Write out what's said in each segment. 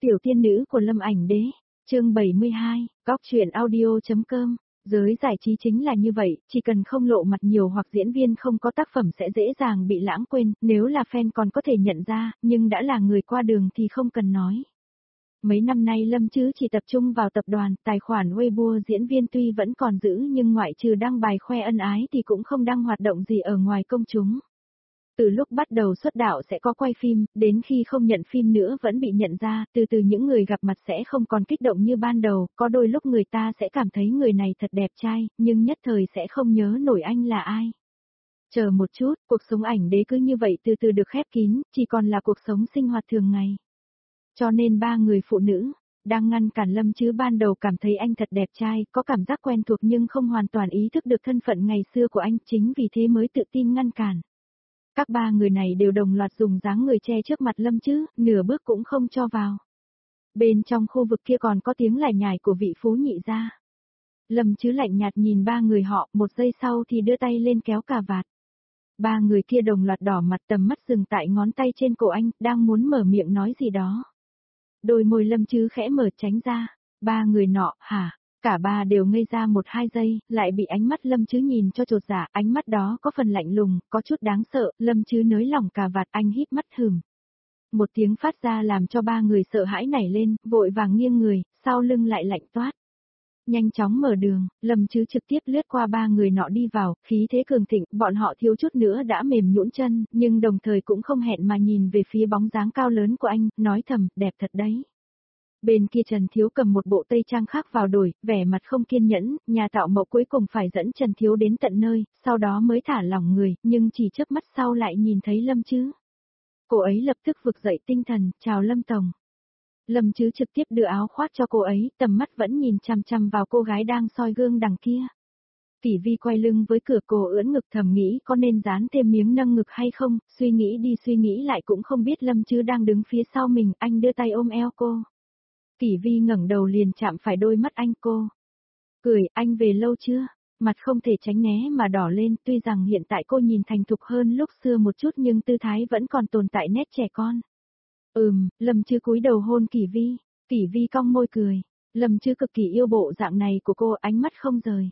Tiểu tiên nữ của Lâm Ảnh Đế, chương 72, góc truyện audio.com. Giới giải trí chính là như vậy, chỉ cần không lộ mặt nhiều hoặc diễn viên không có tác phẩm sẽ dễ dàng bị lãng quên, nếu là fan còn có thể nhận ra, nhưng đã là người qua đường thì không cần nói. Mấy năm nay Lâm Chứ chỉ tập trung vào tập đoàn, tài khoản Weibo diễn viên tuy vẫn còn giữ nhưng ngoại trừ đăng bài khoe ân ái thì cũng không đăng hoạt động gì ở ngoài công chúng. Từ lúc bắt đầu xuất đạo sẽ có quay phim, đến khi không nhận phim nữa vẫn bị nhận ra, từ từ những người gặp mặt sẽ không còn kích động như ban đầu, có đôi lúc người ta sẽ cảm thấy người này thật đẹp trai, nhưng nhất thời sẽ không nhớ nổi anh là ai. Chờ một chút, cuộc sống ảnh đế cứ như vậy từ từ được khép kín, chỉ còn là cuộc sống sinh hoạt thường ngày. Cho nên ba người phụ nữ đang ngăn cản Lâm Chứ ban đầu cảm thấy anh thật đẹp trai, có cảm giác quen thuộc nhưng không hoàn toàn ý thức được thân phận ngày xưa của anh, chính vì thế mới tự tin ngăn cản. Các ba người này đều đồng loạt dùng dáng người che trước mặt Lâm Chứ, nửa bước cũng không cho vào. Bên trong khu vực kia còn có tiếng lải nhải của vị phú nhị gia. Lâm Chứ lạnh nhạt nhìn ba người họ, một giây sau thì đưa tay lên kéo cà vạt. Ba người kia đồng loạt đỏ mặt, tầm mắt dừng tại ngón tay trên cổ anh, đang muốn mở miệng nói gì đó. Đôi môi Lâm Chứ khẽ mở tránh ra. Ba người nọ, hả? Cả ba đều ngây ra 1-2 giây, lại bị ánh mắt Lâm Chứ nhìn cho chột dạ, ánh mắt đó có phần lạnh lùng, có chút đáng sợ, Lâm Chứ nới lỏng cà vạt, anh híp mắt hừm. Một tiếng phát ra làm cho ba người sợ hãi nảy lên, vội vàng nghiêng người, sau lưng lại lạnh toát. Nhanh chóng mở đường, Lâm Chứ trực tiếp lướt qua ba người nọ đi vào, khí thế cường thịnh, bọn họ thiếu chút nữa đã mềm nhũn chân, nhưng đồng thời cũng không hẹn mà nhìn về phía bóng dáng cao lớn của anh, nói thầm, đẹp thật đấy. Bên kia Trần Thiếu cầm một bộ tây trang khác vào đổi, vẻ mặt không kiên nhẫn, nhà tạo mẫu cuối cùng phải dẫn Trần Thiếu đến tận nơi, sau đó mới thả lỏng người, nhưng chỉ chớp mắt sau lại nhìn thấy Lâm Chứ. Cô ấy lập tức vực dậy tinh thần, chào Lâm Tổng. Lâm Chứ trực tiếp đưa áo khoác cho cô ấy, tầm mắt vẫn nhìn chằm chằm vào cô gái đang soi gương đằng kia. Tỷ Vi quay lưng với cửa, cô ưỡn ngực thầm nghĩ có nên dán thêm miếng nâng ngực hay không, suy nghĩ đi suy nghĩ lại cũng không biết Lâm Chứ đang đứng phía sau mình, anh đưa tay ôm eo cô. Tỷ Vi ngẩng đầu liền chạm phải đôi mắt anh cô. Cười, anh về lâu chưa? Mặt không thể tránh né mà đỏ lên, tuy rằng hiện tại cô nhìn thành thục hơn lúc xưa một chút nhưng tư thái vẫn còn tồn tại nét trẻ con. Lâm Chứ cúi đầu hôn Kỷ Vi. Kỷ Vi cong môi cười. Lâm Chứ cực kỳ yêu bộ dạng này của cô, ánh mắt không rời.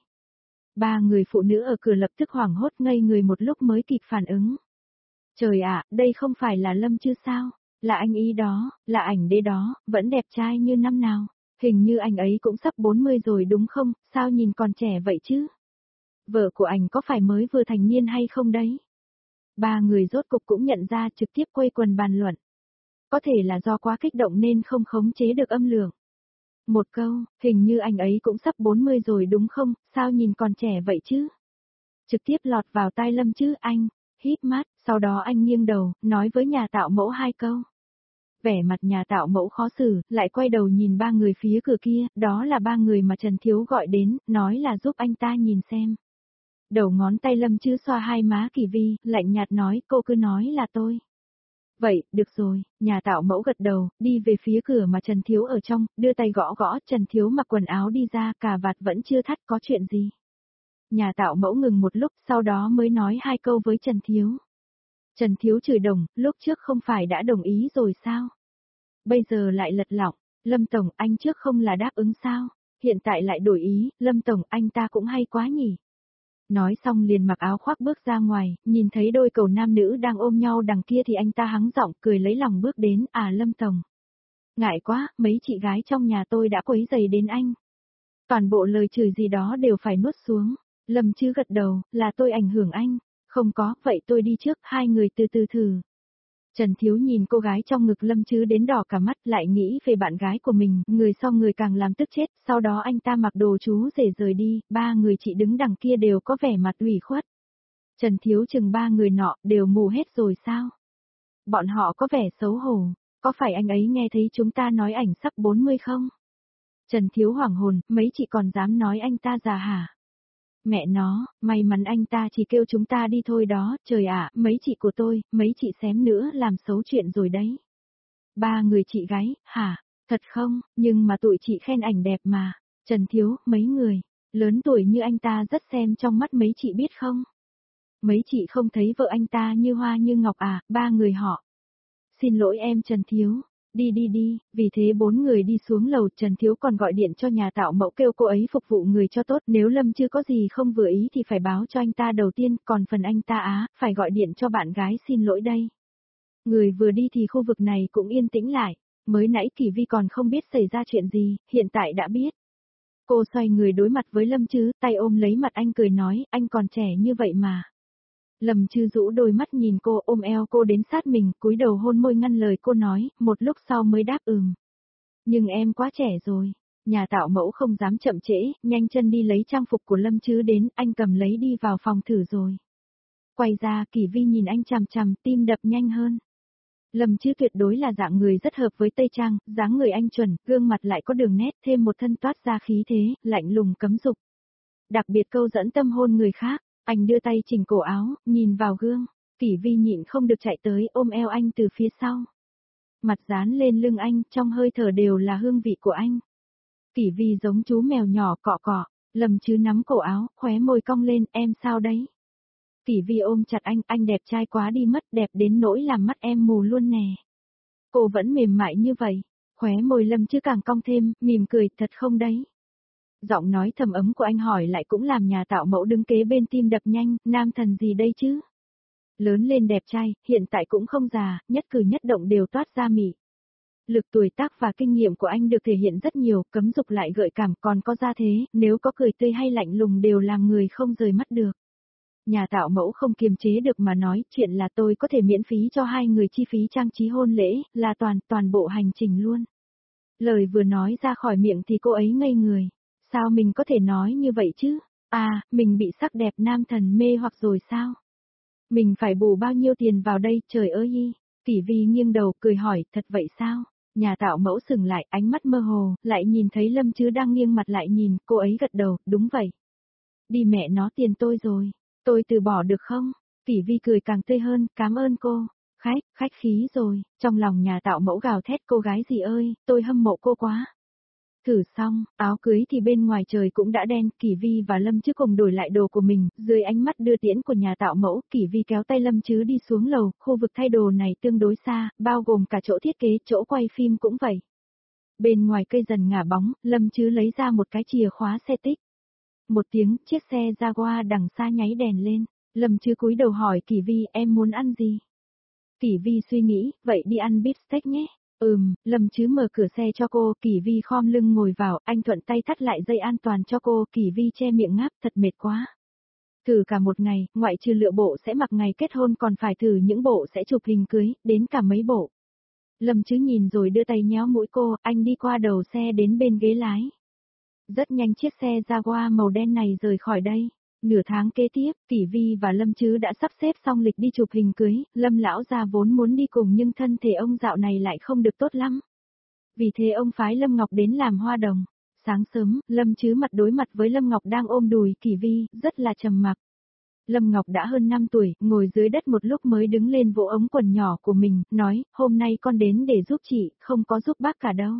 Ba người phụ nữ ở cửa lập tức hoảng hốt ngây người một lúc mới kịp phản ứng. Trời ạ, đây không phải là Lâm Chứ sao? Là anh ý đó, là ảnh đế đó, vẫn đẹp trai như năm nào. Hình như anh ấy cũng sắp 40 rồi đúng không, sao nhìn còn trẻ vậy chứ? Vợ của anh có phải mới vừa thành niên hay không đấy? Ba người rốt cục cũng nhận ra, trực tiếp quây quần bàn luận. Có thể là do quá kích động nên không khống chế được âm lượng. Một câu, hình như anh ấy cũng sắp 40 rồi đúng không, sao nhìn còn trẻ vậy chứ? Trực tiếp lọt vào tai Lâm Chứ, anh, híp mắt, sau đó anh nghiêng đầu, nói với nhà tạo mẫu 2 câu. Vẻ mặt nhà tạo mẫu khó xử, lại quay đầu nhìn ba người phía cửa kia, đó là ba người mà Trần Thiếu gọi đến, nói là giúp anh ta nhìn xem. Đầu ngón tay Lâm Chứ xoa hai má Kỷ Vi, lạnh nhạt nói, cô cứ nói là tôi. Vậy, được rồi, nhà tạo mẫu gật đầu, đi về phía cửa mà Trần Thiếu ở trong, đưa tay gõ gõ, Trần Thiếu mặc quần áo đi ra, cà vạt vẫn chưa thắt, có chuyện gì. Nhà tạo mẫu ngừng một lúc, sau đó mới nói 2 câu với Trần Thiếu. Trần Thiếu chửi đồng, lúc trước không phải đã đồng ý rồi sao? Bây giờ lại lật lọng, Lâm Tổng, anh trước không là đáp ứng sao? Hiện tại lại đổi ý, Lâm Tổng, anh ta cũng hay quá nhỉ? Nói xong liền mặc áo khoác bước ra ngoài, nhìn thấy đôi cầu nam nữ đang ôm nhau đằng kia thì anh ta hắng giọng cười lấy lòng bước đến, Lâm Tổng. Ngại quá, mấy chị gái trong nhà tôi đã quấy rầy đến anh. Toàn bộ lời chửi gì đó đều phải nuốt xuống. Lâm Chứ gật đầu, là tôi ảnh hưởng anh. Không có, vậy tôi đi trước, hai người từ từ thử. Trần Thiếu nhìn cô gái trong ngực Lâm Chứ đến đỏ cả mắt, lại nghĩ về bạn gái của mình, người sau người càng làm tức chết, sau đó anh ta mặc đồ chú rể rời đi, ba người chị đứng đằng kia đều có vẻ mặt ủy khuất. Trần Thiếu chừng ba người nọ, đều mù hết rồi sao? Bọn họ có vẻ xấu hổ, có phải anh ấy nghe thấy chúng ta nói ảnh sắp 40 không? Trần Thiếu hoảng hồn, mấy chị còn dám nói anh ta già hả? Mẹ nó, may mắn anh ta chỉ kêu chúng ta đi thôi đó, trời ạ, mấy chị của tôi, mấy chị xém nữa làm xấu chuyện rồi đấy. Ba người chị gái, hả, thật không, nhưng mà tụi chị khen ảnh đẹp mà. Trần Thiếu, mấy người, lớn tuổi như anh ta rất xem trong mắt mấy chị biết không? Mấy chị không thấy vợ anh ta như hoa như ngọc à, ba người họ. Xin lỗi em Trần Thiếu, Đi đi đi, vì thế bốn người đi xuống lầu, Trần Thiếu còn gọi điện cho nhà tạo mẫu kêu cô ấy phục vụ người cho tốt, nếu Lâm chưa có gì không vừa ý thì phải báo cho anh ta đầu tiên, còn phần anh ta phải gọi điện cho bạn gái xin lỗi đây. Người vừa đi thì khu vực này cũng yên tĩnh lại, mới nãy Kỳ Vi còn không biết xảy ra chuyện gì, hiện tại đã biết. Cô xoay người đối mặt với Lâm Chứ, tay ôm lấy mặt anh cười nói, anh còn trẻ như vậy mà. Lâm Chứ rũ đôi mắt nhìn cô, ôm eo cô đến sát mình, cúi đầu hôn môi ngăn lời cô nói, một lúc sau mới đáp Nhưng em quá trẻ rồi. Nhà tạo mẫu không dám chậm trễ, nhanh chân đi lấy trang phục của Lâm Chứ đến, anh cầm lấy đi vào phòng thử rồi. Quay ra, Kỳ Vi nhìn anh chằm chằm, tim đập nhanh hơn. Lâm Chứ tuyệt đối là dạng người rất hợp với Tây Trang, dáng người anh chuẩn, gương mặt lại có đường nét, thêm một thân toát ra khí thế, lạnh lùng cấm dục. Đặc biệt câu dẫn tâm hôn người khác, anh đưa tay chỉnh cổ áo, nhìn vào gương, Kỳ Vi nhịn không được chạy tới ôm eo anh từ phía sau. Mặt dán lên lưng anh, trong hơi thở đều là hương vị của anh. Kỳ Vi giống chú mèo nhỏ cọ cọ, Lâm Chứ nắm cổ áo, khóe môi cong lên, em sao đấy? Kỳ Vi ôm chặt anh đẹp trai quá đi mất, đẹp đến nỗi làm mắt em mù luôn nè. Cô vẫn mềm mại như vậy, khóe môi Lâm Chứ càng cong thêm, mỉm cười, thật không đấy? Giọng nói thầm ấm của anh hỏi lại cũng làm nhà tạo mẫu đứng kế bên tim đập nhanh, nam thần gì đây chứ? Lớn lên đẹp trai, hiện tại cũng không già, nhất cử nhất động đều toát ra mị. Lực tuổi tác và kinh nghiệm của anh được thể hiện rất nhiều, cấm dục lại gợi cảm, còn có gia thế, nếu có cười tươi hay lạnh lùng đều làm người không rời mắt được. Nhà tạo mẫu không kiềm chế được mà nói, chuyện là tôi có thể miễn phí cho hai người chi phí trang trí hôn lễ, là toàn bộ hành trình luôn. Lời vừa nói ra khỏi miệng thì cô ấy ngây người. Sao mình có thể nói như vậy chứ? Mình bị sắc đẹp nam thần mê hoặc rồi sao? Mình phải bù bao nhiêu tiền vào đây, trời ơi! Kỳ Vi nghiêng đầu cười hỏi, thật vậy sao? Nhà tạo mẫu sừng lại, ánh mắt mơ hồ, lại nhìn thấy Lâm Chứ đang nghiêng mặt lại nhìn, cô ấy gật đầu, đúng vậy. Đi mẹ nó tiền tôi rồi, tôi từ bỏ được không? Kỳ Vi cười càng tươi hơn, cảm ơn cô. Khách khí rồi, trong lòng nhà tạo mẫu gào thét cô gái gì ơi, tôi hâm mộ cô quá. Thử xong, áo cưới thì bên ngoài trời cũng đã đen, Kỳ Vi và Lâm Chứ cùng đổi lại đồ của mình, dưới ánh mắt đưa tiễn của nhà tạo mẫu, Kỳ Vi kéo tay Lâm Chứ đi xuống lầu, khu vực thay đồ này tương đối xa, bao gồm cả chỗ thiết kế, chỗ quay phim cũng vậy. Bên ngoài cây dần ngả bóng, Lâm Chứ lấy ra một cái chìa khóa xe tích. Một tiếng, chiếc xe Jaguar đằng xa nháy đèn lên, Lâm Chứ cúi đầu hỏi Kỳ Vi em muốn ăn gì? Kỳ Vi suy nghĩ, vậy đi ăn beef steak nhé. Lâm Chứ mở cửa xe cho cô, Kỳ Vi khom lưng ngồi vào, anh thuận tay thắt lại dây an toàn cho cô, Kỳ Vi che miệng ngáp, thật mệt quá. Thử cả một ngày, ngoại trừ lựa bộ sẽ mặc ngày kết hôn còn phải thử những bộ sẽ chụp hình cưới, đến cả mấy bộ. Lâm Chứ nhìn rồi đưa tay nhéo mũi cô, anh đi qua đầu xe đến bên ghế lái. Rất nhanh chiếc xe Jaguar màu đen này rời khỏi đây. Nửa tháng kế tiếp, Kỳ Vi và Lâm Chứ đã sắp xếp xong lịch đi chụp hình cưới, Lâm lão gia vốn muốn đi cùng nhưng thân thể ông dạo này lại không được tốt lắm. Vì thế ông phái Lâm Ngọc đến làm hoa đồng. Sáng sớm, Lâm Chứ mặt đối mặt với Lâm Ngọc đang ôm đùi Kỳ Vi, rất là trầm mặc. Lâm Ngọc đã hơn 5 tuổi, ngồi dưới đất một lúc mới đứng lên vỗ ống quần nhỏ của mình, nói, hôm nay con đến để giúp chị, không có giúp bác cả đâu.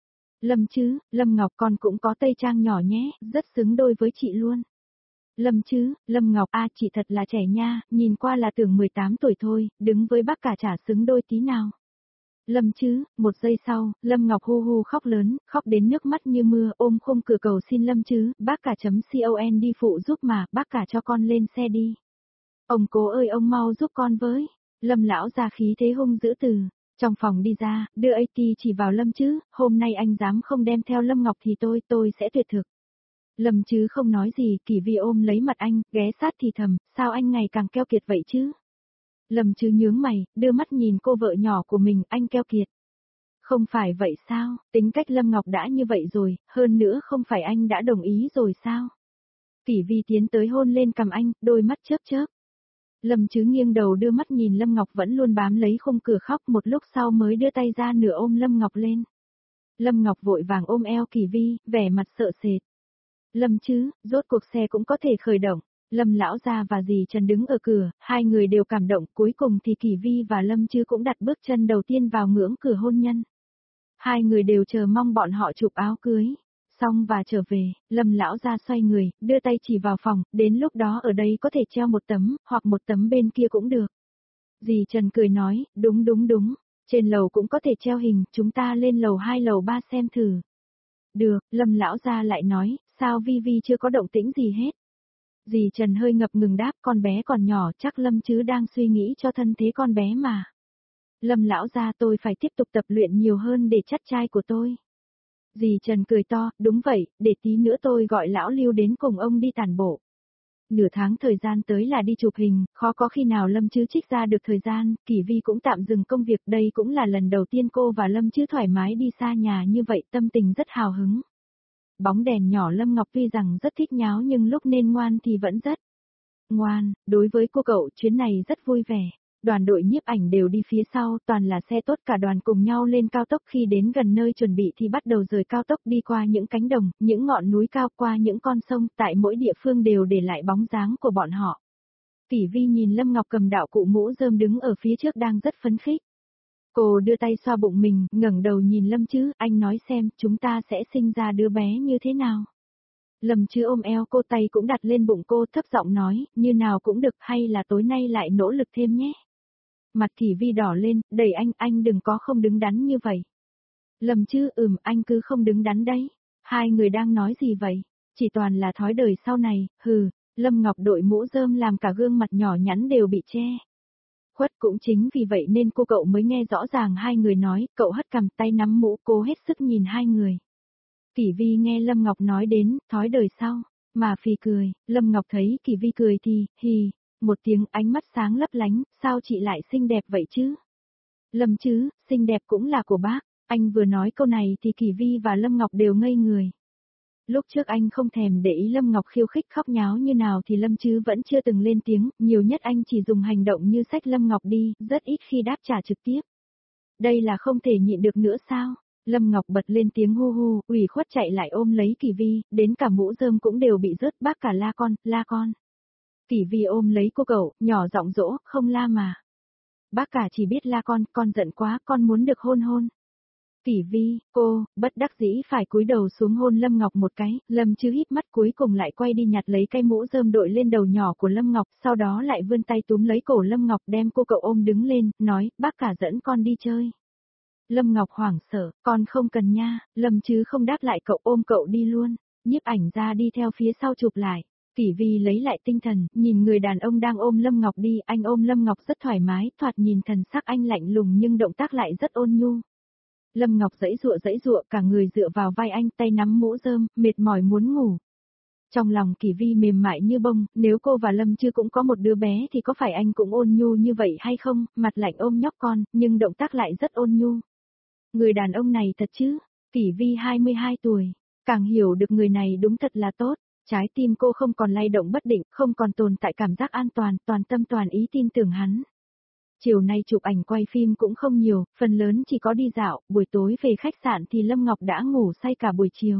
Lâm Chứ, Lâm Ngọc con cũng có tây trang nhỏ nhé, rất xứng đôi với chị luôn. Lâm Chứ, Lâm Ngọc chị thật là trẻ nha, nhìn qua là tưởng 18 tuổi thôi, đứng với bác cả chả xứng đôi tí nào. Lâm Chứ, một giây sau, Lâm Ngọc hu hu khóc lớn, khóc đến nước mắt như mưa, ôm khung cửa cầu xin Lâm Chứ, bác cả .con đi phụ giúp mà, bác cả cho con lên xe đi. Ông cố ơi ông mau giúp con với. Lâm lão ra khí thế hung dữ từ trong phòng đi ra, đưa AT chỉ vào Lâm Chứ, hôm nay anh dám không đem theo Lâm Ngọc thì tôi sẽ tuyệt thực. Lâm Chứ không nói gì, Kỳ Vi ôm lấy mặt anh, ghé sát thì thầm, sao anh ngày càng keo kiệt vậy chứ? Lâm Chứ nhướng mày, đưa mắt nhìn cô vợ nhỏ của mình, anh keo kiệt. Không phải vậy sao, tính cách Lâm Ngọc đã như vậy rồi, hơn nữa không phải anh đã đồng ý rồi sao? Kỳ Vi tiến tới hôn lên cằm anh, đôi mắt chớp chớp. Lâm Chứ nghiêng đầu đưa mắt nhìn Lâm Ngọc vẫn luôn bám lấy khung cửa khóc, một lúc sau mới đưa tay ra nửa ôm Lâm Ngọc lên. Lâm Ngọc vội vàng ôm eo Kỳ Vi, vẻ mặt sợ sệt. Lâm Chứ, rốt cuộc xe cũng có thể khởi động. Lâm lão gia và dì Trần đứng ở cửa, hai người đều cảm động, cuối cùng thì Kỳ Vi và Lâm Chứ cũng đặt bước chân đầu tiên vào ngưỡng cửa hôn nhân. Hai người đều chờ mong bọn họ chụp áo cưới. Xong và trở về, Lâm lão gia xoay người, đưa tay chỉ vào phòng, đến lúc đó ở đây có thể treo một tấm, hoặc một tấm bên kia cũng được. Dì Trần cười nói, đúng. Trên lầu cũng có thể treo hình, chúng ta lên lầu 2 lầu 3 xem thử. Được, Lâm lão gia lại nói, sao Vi Vi chưa có động tĩnh gì hết. Dì Trần hơi ngập ngừng đáp, con bé còn nhỏ, chắc Lâm chứ đang suy nghĩ cho thân thế con bé mà. Lâm lão gia, tôi phải tiếp tục tập luyện nhiều hơn để chắt trai của tôi. Dì Trần cười to, đúng vậy, để tí nữa tôi gọi lão Lưu đến cùng ông đi tản bộ. Nửa tháng thời gian tới là đi chụp hình, khó có khi nào Lâm chứ trích ra được thời gian, Kỷ Vi cũng tạm dừng công việc, đây cũng là lần đầu tiên cô và Lâm chứ thoải mái đi xa nhà như vậy, tâm tình rất hào hứng. Bóng đèn nhỏ Lâm Ngọc tuy rằng rất thích nháo nhưng lúc nên ngoan thì vẫn rất ngoan, đối với cô cậu chuyến này rất vui vẻ. Đoàn đội nhiếp ảnh đều đi phía sau, toàn là xe tốt, cả đoàn cùng nhau lên cao tốc, khi đến gần nơi chuẩn bị thì bắt đầu rời cao tốc đi qua những cánh đồng, những ngọn núi cao, qua những con sông, tại mỗi địa phương đều để lại bóng dáng của bọn họ. Kỷ Vi nhìn Lâm Ngọc cầm đạo cụ mũ rơm đứng ở phía trước đang rất phấn khích. Cô đưa tay xoa bụng mình, ngẩng đầu nhìn Lâm chứ, anh nói xem, chúng ta sẽ sinh ra đứa bé như thế nào? Lâm chứ ôm eo cô, tay cũng đặt lên bụng cô, thấp giọng nói, như nào cũng được, hay là tối nay lại nỗ lực thêm nhé. Mặt Kỷ Vi đỏ lên, đẩy anh đừng có không đứng đắn như vậy. Lâm chứ, anh cứ không đứng đắn đấy. Hai người đang nói gì vậy? Chỉ toàn là thói đời sau này, hừ. Lâm Ngọc đội mũ rơm làm cả gương mặt nhỏ nhắn đều bị che khuất, cũng chính vì vậy nên cô cậu mới nghe rõ ràng hai người nói, cậu hất cằm, tay nắm mũ, cô hết sức nhìn hai người. Kỷ Vi nghe Lâm Ngọc nói đến, thói đời sau, mà phì cười, Lâm Ngọc thấy Kỷ Vi cười thì, hì, một tiếng, ánh mắt sáng lấp lánh, sao chị lại xinh đẹp vậy chứ? Lâm chứ, xinh đẹp cũng là của bác, anh vừa nói câu này thì Kỷ Vi và Lâm Ngọc đều ngây người. Lúc trước anh không thèm để ý Lâm Ngọc khiêu khích khóc nháo như nào thì Lâm chứ vẫn chưa từng lên tiếng, nhiều nhất anh chỉ dùng hành động như xách Lâm Ngọc đi, rất ít khi đáp trả trực tiếp. Đây là không thể nhịn được nữa sao? Lâm Ngọc bật lên tiếng hu hu, ủy khuất chạy lại ôm lấy Kỷ Vi, đến cả mũ rơm cũng đều bị rớt, bác cả la con, la con. Kỷ Vi ôm lấy cô cậu, nhỏ giọng dỗ, không la mà. Bác cả chỉ biết la con giận quá, con muốn được hôn hôn. Kỷ Vi, cô, bất đắc dĩ phải cúi đầu xuống hôn Lâm Ngọc một cái, Lâm chứ híp mắt cuối cùng lại quay đi nhặt lấy cái mũ rơm đội lên đầu nhỏ của Lâm Ngọc, sau đó lại vươn tay túm lấy cổ Lâm Ngọc đem cô cậu ôm đứng lên, nói, bác cả dẫn con đi chơi. Lâm Ngọc hoảng sợ, con không cần nha, Lâm chứ không đáp lại cậu, ôm cậu đi luôn, nhiếp ảnh ra đi theo phía sau chụp lại. Kỷ Vi lấy lại tinh thần, nhìn người đàn ông đang ôm Lâm Ngọc đi, anh ôm Lâm Ngọc rất thoải mái, thoạt nhìn thần sắc anh lạnh lùng nhưng động tác lại rất ôn nhu. Lâm Ngọc giãy giụa, cả người dựa vào vai anh, tay nắm mũ rơm, mệt mỏi muốn ngủ. Trong lòng Kỷ Vi mềm mại như bông, nếu cô và Lâm chưa cũng có một đứa bé thì có phải anh cũng ôn nhu như vậy hay không, mặt lạnh ôm nhóc con, nhưng động tác lại rất ôn nhu. Người đàn ông này thật chứ, Kỷ Vi 22 tuổi, càng hiểu được người này đúng thật là tốt. Trái tim cô không còn lay động bất định, không còn tồn tại cảm giác an toàn, toàn tâm toàn ý tin tưởng hắn. Chiều nay chụp ảnh quay phim cũng không nhiều, phần lớn chỉ có đi dạo, buổi tối về khách sạn thì Lâm Ngọc đã ngủ say cả buổi chiều.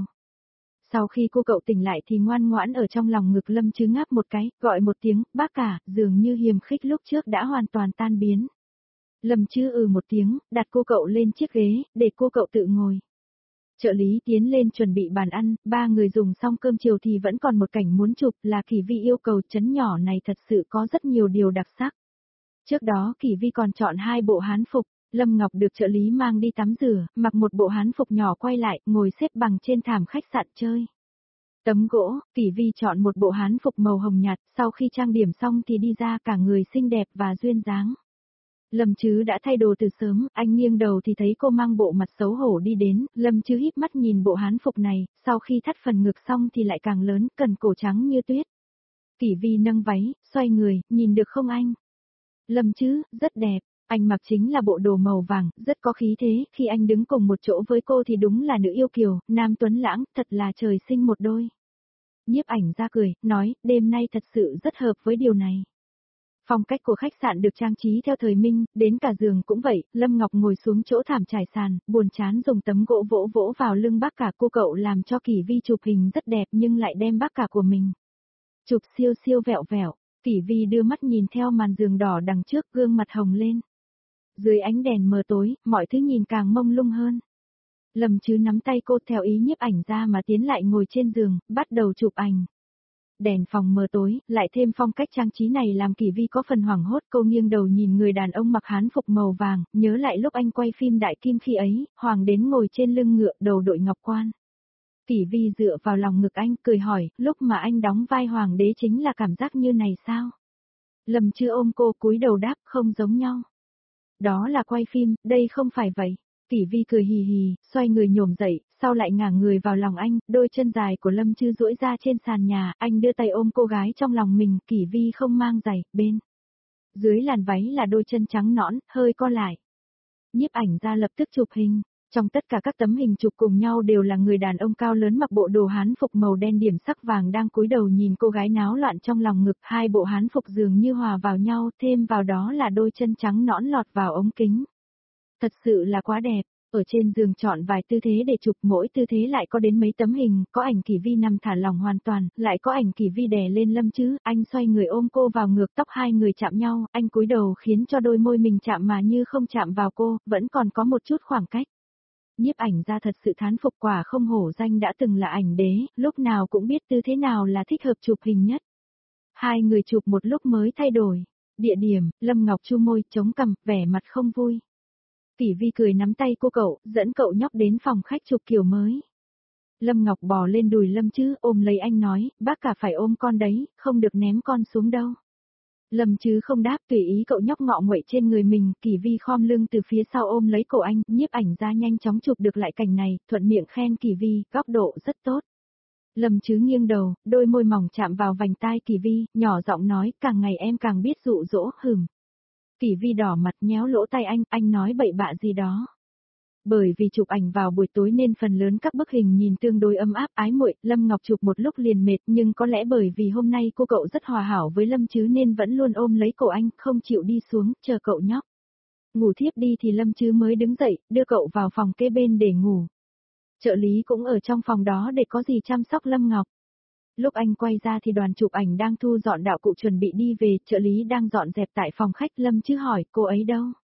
Sau khi cô cậu tỉnh lại thì ngoan ngoãn ở trong lòng ngực Lâm chứ ngáp một cái, gọi một tiếng, bác cả, dường như hiềm khích lúc trước đã hoàn toàn tan biến. Lâm chứ một tiếng, đặt cô cậu lên chiếc ghế, để cô cậu tự ngồi. Trợ lý tiến lên chuẩn bị bàn ăn, ba người dùng xong cơm chiều thì vẫn còn một cảnh muốn chụp, là Kỷ Vi yêu cầu trấn nhỏ này thật sự có rất nhiều điều đặc sắc. Trước đó Kỷ Vi còn chọn 2 bộ hán phục, Lâm Ngọc được trợ lý mang đi tắm rửa, mặc một bộ hán phục nhỏ quay lại, ngồi xếp bằng trên thảm khách sạn chơi. Tấm gỗ, Kỷ Vi chọn một bộ hán phục màu hồng nhạt, sau khi trang điểm xong thì đi ra cả người xinh đẹp và duyên dáng. Lâm chứ đã thay đồ từ sớm, anh nghiêng đầu thì thấy cô mang bộ mặt xấu hổ đi đến, Lâm chứ híp mắt nhìn bộ hán phục này, sau khi thắt phần ngực xong thì lại càng lớn, cần cổ trắng như tuyết. Kỷ Vi nâng váy, xoay người, nhìn được không anh? Lâm chứ, rất đẹp, anh mặc chính là bộ đồ màu vàng, rất có khí thế, khi anh đứng cùng một chỗ với cô thì đúng là nữ yêu kiều, nam tuấn lãng, thật là trời sinh một đôi. Nhiếp ảnh ra cười, nói, đêm nay thật sự rất hợp với điều này. Phong cách của khách sạn được trang trí theo thời Minh, đến cả giường cũng vậy, Lâm Ngọc ngồi xuống chỗ thảm trải sàn, buồn chán dùng tấm gỗ vỗ vỗ vào lưng bác cả, cô cậu làm cho Kỷ Vi chụp hình rất đẹp nhưng lại đem bác cả của mình chụp siêu siêu vẹo vẹo. Kỷ Vi đưa mắt nhìn theo màn giường đỏ đằng trước, gương mặt hồng lên. Dưới ánh đèn mờ tối, mọi thứ nhìn càng mông lung hơn. Lâm chứ nắm tay cô theo ý nhiếp ảnh ra mà tiến lại ngồi trên giường, bắt đầu chụp ảnh. Đèn phòng mờ tối, lại thêm phong cách trang trí này làm Kỷ Vi có phần hoảng hốt, cô nghiêng đầu nhìn người đàn ông mặc hán phục màu vàng, nhớ lại lúc anh quay phim Đại Kim khi ấy, hoàng đến ngồi trên lưng ngựa, đầu đội ngọc quan. Kỷ Vi dựa vào lòng ngực anh, cười hỏi, lúc mà anh đóng vai hoàng đế chính là cảm giác như này sao? Lâm Chư ôm cô cúi đầu đáp, không giống nhau. Đó là quay phim, đây không phải vậy. Kỷ Vi cười hì hì, xoay người nhổm dậy, sau lại ngả người vào lòng anh, đôi chân dài của Lâm Chư duỗi ra trên sàn nhà, anh đưa tay ôm cô gái trong lòng mình, Kỷ Vi không mang giày, bên dưới làn váy là đôi chân trắng nõn, hơi co lại. Nhiếp ảnh ra lập tức chụp hình, trong tất cả các tấm hình chụp cùng nhau đều là người đàn ông cao lớn mặc bộ đồ hán phục màu đen điểm sắc vàng đang cúi đầu nhìn cô gái náo loạn trong lòng ngực, hai bộ hán phục dường như hòa vào nhau, thêm vào đó là đôi chân trắng nõn lọt vào ống kính. Thật sự là quá đẹp, ở trên giường chọn vài tư thế để chụp, mỗi tư thế lại có đến mấy tấm hình, có ảnh Kỷ Vi nằm thả lỏng hoàn toàn, lại có ảnh Kỷ Vi đè lên Lâm Chư, anh xoay người ôm cô vào ngược, tóc hai người chạm nhau, anh cúi đầu khiến cho đôi môi mình chạm mà như không chạm vào cô, vẫn còn có một chút khoảng cách. Nhiếp ảnh ra thật sự thán phục, quả không hổ danh đã từng là ảnh đế, lúc nào cũng biết tư thế nào là thích hợp chụp hình nhất. Hai người chụp một lúc mới thay đổi. Địa điểm, Lâm Ngọc chu môi, chống cằm, vẻ mặt không vui. Kỷ Vi cười nắm tay cô cậu, dẫn cậu nhóc đến phòng khách chụp kiểu mới. Lâm Ngọc bò lên đùi Lâm Chư, ôm lấy anh nói, bác cả phải ôm con đấy, không được ném con xuống đâu. Lâm Chư không đáp, tùy ý cậu nhóc ngọ nguậy trên người mình, Kỷ Vi khom lưng từ phía sau ôm lấy cổ anh, nhiếp ảnh ra nhanh chóng chụp được lại cảnh này, thuận miệng khen Kỷ Vi, góc độ rất tốt. Lâm Chư nghiêng đầu, đôi môi mỏng chạm vào vành tai Kỷ Vi, nhỏ giọng nói, càng ngày em càng biết dụ dỗ, hừm. Kỷ Vi đỏ mặt nhéo lỗ tai anh nói bậy bạ gì đó. Bởi vì chụp ảnh vào buổi tối nên phần lớn các bức hình nhìn tương đối ấm áp ái muội, Lâm Ngọc chụp một lúc liền mệt, nhưng có lẽ bởi vì hôm nay cô cậu rất hòa hảo với Lâm Chư nên vẫn luôn ôm lấy cổ anh, không chịu đi xuống, chờ cậu nhóc. Ngủ thiếp đi thì Lâm Chư mới đứng dậy, đưa cậu vào phòng kế bên để ngủ. Trợ lý cũng ở trong phòng đó để có gì chăm sóc Lâm Ngọc. Lúc anh quay ra thì đoàn chụp ảnh đang thu dọn đạo cụ chuẩn bị đi về, trợ lý đang dọn dẹp tại phòng khách, Lâm Chư hỏi, cô ấy đâu?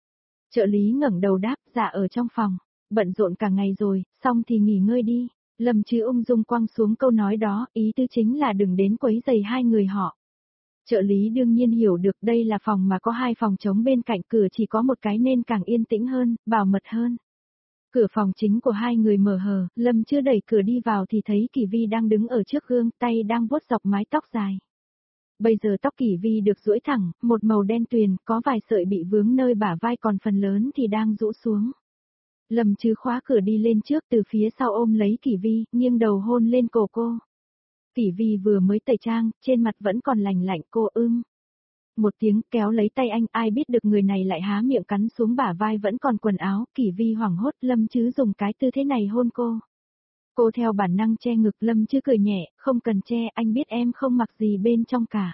Trợ lý ngẩng đầu đáp, dạ ở trong phòng, bận rộn cả ngày rồi, xong thì nghỉ ngơi đi. Lâm Chư ung dung quăng xuống câu nói đó, ý tư chính là đừng đến quấy rầy hai người họ. Trợ lý đương nhiên hiểu được đây là phòng mà có hai phòng trống bên cạnh, cửa chỉ có một cái nên càng yên tĩnh hơn, bảo mật hơn. Cửa phòng chính của hai người mở hờ, Lâm Chư đẩy cửa đi vào thì thấy Kỷ Vi đang đứng ở trước gương, tay đang vuốt dọc mái tóc dài. Bây giờ tóc Kỷ Vi được duỗi thẳng, một màu đen tuyền, có vài sợi bị vướng nơi bả vai còn phần lớn thì đang rũ xuống. Lâm Chư khóa cửa đi lên trước từ phía sau ôm lấy Kỷ Vi, nghiêng đầu hôn lên cổ cô. Kỷ Vi vừa mới tẩy trang, trên mặt vẫn còn lành lạnh, cô một tiếng kéo lấy tay anh, ai biết được người này lại há miệng cắn xuống bả vai vẫn còn quần áo, Kỷ Vi hoảng hốt, Lâm Chư dùng cái tư thế này hôn cô. Cô theo bản năng che ngực, Lâm Chư cười nhẹ, không cần che, anh biết em không mặc gì bên trong cả.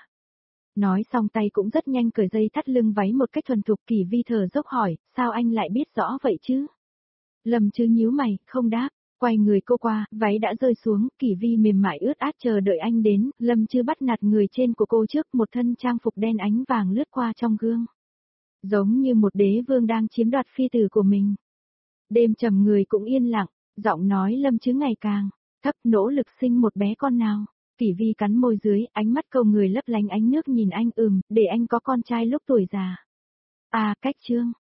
Nói xong tay cũng rất nhanh cởi dây thắt lưng váy một cách thuần thục, Kỷ Vi thở dốc hỏi, sao anh lại biết rõ vậy chứ? Lâm Chư nhíu mày, không đáp. Quay người cô qua, váy đã rơi xuống, Kỷ Vi mềm mại ướt át chờ đợi anh đến, Lâm Chư bắt nạt người trên của cô trước, một thân trang phục đen ánh vàng lướt qua trong gương. Giống như một đế vương đang chiếm đoạt phi tử của mình. Đêm trầm người cũng yên lặng, giọng nói Lâm Chư ngày càng thấp, nỗ lực sinh một bé con nào. Kỷ Vi cắn môi dưới, ánh mắt cầu người lấp lánh ánh nước nhìn anh, để anh có con trai lúc tuổi già. À, cách chương.